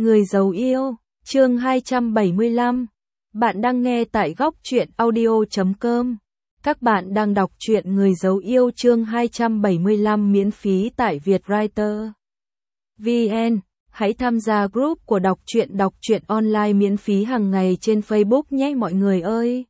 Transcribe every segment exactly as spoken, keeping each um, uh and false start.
Người giấu yêu, chương hai trăm bảy mươi lăm. Bạn đang nghe tại góc truyện audio chấm com. Các bạn đang đọc truyện Người giấu yêu chương hai trăm bảy mươi lăm miễn phí tại Vietwriter. vê en. Hãy tham gia group của đọc truyện đọc truyện online miễn phí hàng ngày trên Facebook nhé mọi người ơi.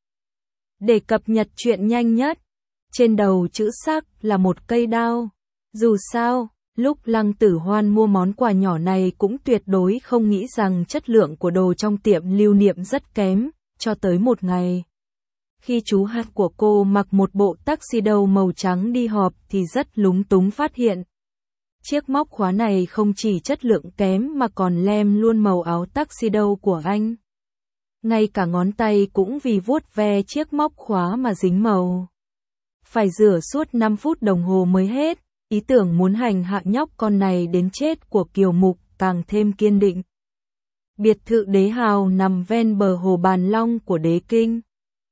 Để cập nhật truyện nhanh nhất, trên đầu chữ sắc là một cây đao. Dù sao, lúc Lăng Tử Hoan mua món quà nhỏ này cũng tuyệt đối không nghĩ rằng chất lượng của đồ trong tiệm lưu niệm rất kém, cho tới một ngày. Khi chú hạt của cô mặc một bộ tuxedo màu trắng đi họp thì rất lúng túng phát hiện. Chiếc móc khóa này không chỉ chất lượng kém mà còn lem luôn màu áo tuxedo của anh. Ngay cả ngón tay cũng vì vuốt ve chiếc móc khóa mà dính màu. Phải rửa suốt năm phút đồng hồ mới hết. Ý tưởng muốn hành hạ nhóc con này đến chết của Kiều Mục càng thêm kiên định. Biệt thự Đế Hào nằm ven bờ hồ Bàn Long của Đế Kinh.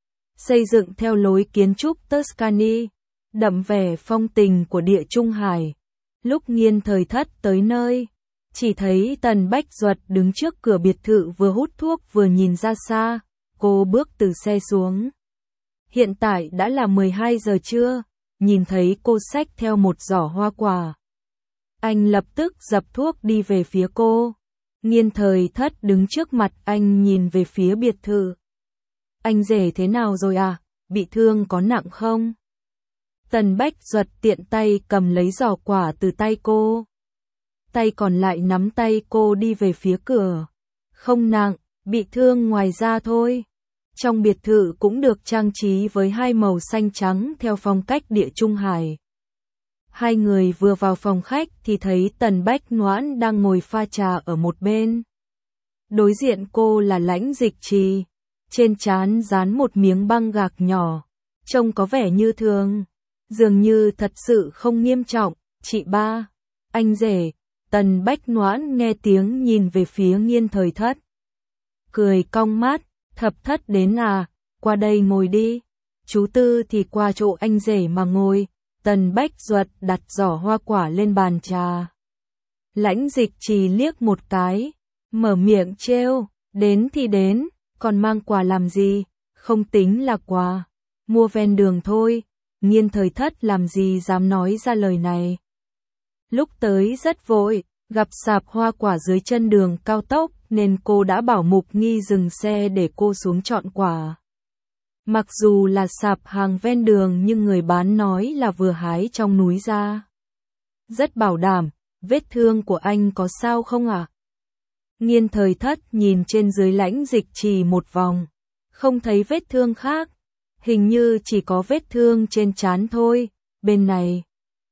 Xây dựng theo lối kiến trúc Tuscany, đậm vẻ phong tình của địa Trung Hải. Lúc Nghiên Thời Thất tới nơi, chỉ thấy Tần Bách Duật đứng trước cửa biệt thự vừa hút thuốc vừa nhìn ra xa. Cô bước từ xe xuống. Hiện tại đã là mười hai giờ trưa. Nhìn thấy cô xách theo một giỏ hoa quả. Anh lập tức dập thuốc đi về phía cô. Nghiên Thời Thất đứng trước mặt anh nhìn về phía biệt thự. Anh rể thế nào rồi à? Bị thương có nặng không? Tần Bách Duật tiện tay cầm lấy giỏ quả từ tay cô. Tay còn lại nắm tay cô đi về phía cửa. Không nặng, bị thương ngoài da thôi. Trong biệt thự cũng được trang trí với hai màu xanh trắng theo phong cách địa Trung Hải. Hai người vừa vào phòng khách thì thấy Tần Bách Noãn đang ngồi pha trà ở một bên. Đối diện cô là Lãnh Dịch Trì, trên trán dán một miếng băng gạc nhỏ, trông có vẻ như thường, dường như thật sự không nghiêm trọng. Chị ba, anh rể. Tần Bách Noãn nghe tiếng nhìn về phía Nghiên Thời Thất. Cười cong mát. Thập Thất đến à, qua đây ngồi đi. Chú Tư thì qua chỗ anh rể mà ngồi. Tần Bách Duật đặt giỏ hoa quả lên bàn trà. Lãnh Dịch Trì liếc một cái, mở miệng trêu, đến thì đến, còn mang quà làm gì, không tính là quà, mua ven đường thôi. Nghiên Thời Thất làm gì dám nói ra lời này. Lúc tới rất vội, gặp sạp hoa quả dưới chân đường cao tốc, nên cô đã bảo Mục Nghi dừng xe để cô xuống chọn quả. Mặc dù là sạp hàng ven đường nhưng người bán nói là vừa hái trong núi ra. Rất bảo đảm, vết thương của anh có sao không ạ? À? Nghiên Thời Thất nhìn trên dưới Lãnh Dịch Trì một vòng, không thấy vết thương khác, hình như chỉ có vết thương trên trán thôi. Bên này,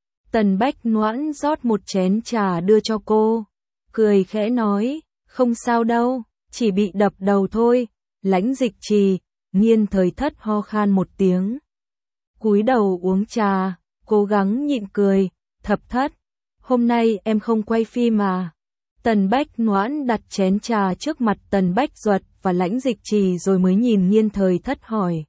Tần Bách Noãn rót một chén trà đưa cho cô, cười khẽ nói. Không sao đâu, chỉ bị đập đầu thôi. Lãnh Dịch Trì, Nghiên Thời Thất ho khan một tiếng. Cúi đầu uống trà, cố gắng nhịn cười. Thập Thất, hôm nay em không quay phim à? Tần Bách Noãn đặt chén trà trước mặt Tần Bách Duật và Lãnh Dịch Trì rồi mới nhìn Nghiên Thời Thất hỏi.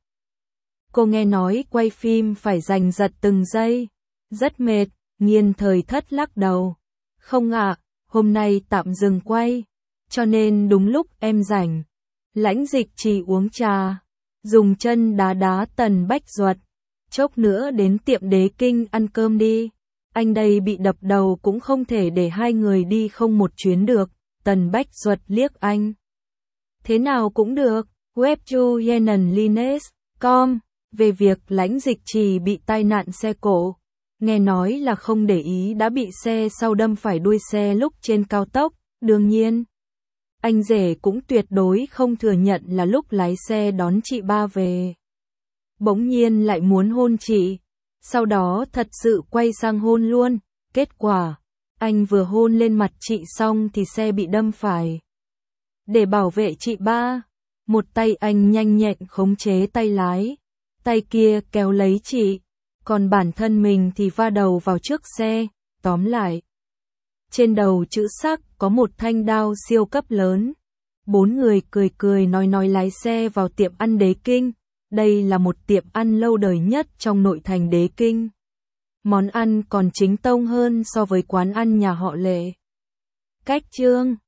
Cô nghe nói quay phim phải giành giật từng giây. Rất mệt. Nghiên Thời Thất lắc đầu. Không ạ, à, hôm nay tạm dừng quay. Cho nên đúng lúc em rảnh. Lãnh Dịch Trì uống trà, dùng chân đá đá Tần Bách Duật. Chốc nữa đến tiệm Đế Kinh ăn cơm đi. Anh đây bị đập đầu cũng không thể để hai người đi không một chuyến được. Tần Bách Duật liếc anh. Thế nào cũng được. Webju Yenan Lines com. Về việc Lãnh Dịch Trì bị tai nạn xe cộ. Nghe nói là không để ý đã bị xe sau đâm phải đuôi xe lúc trên cao tốc. Đương nhiên, anh rể cũng tuyệt đối không thừa nhận là lúc lái xe đón chị ba về. Bỗng nhiên lại muốn hôn chị. Sau đó thật sự quay sang hôn luôn. Kết quả, anh vừa hôn lên mặt chị xong thì xe bị đâm phải. Để bảo vệ chị ba, một tay anh nhanh nhẹn khống chế tay lái, tay kia kéo lấy chị, còn bản thân mình thì va đầu vào trước xe. Tóm lại, trên đầu chữ sắc có một thanh đao siêu cấp lớn. Bốn người cười cười nói nói lái xe vào tiệm ăn Đế Kinh. Đây là một tiệm ăn lâu đời nhất trong nội thành Đế Kinh. Món ăn còn chính tông hơn so với quán ăn nhà họ Lệ. Cách chương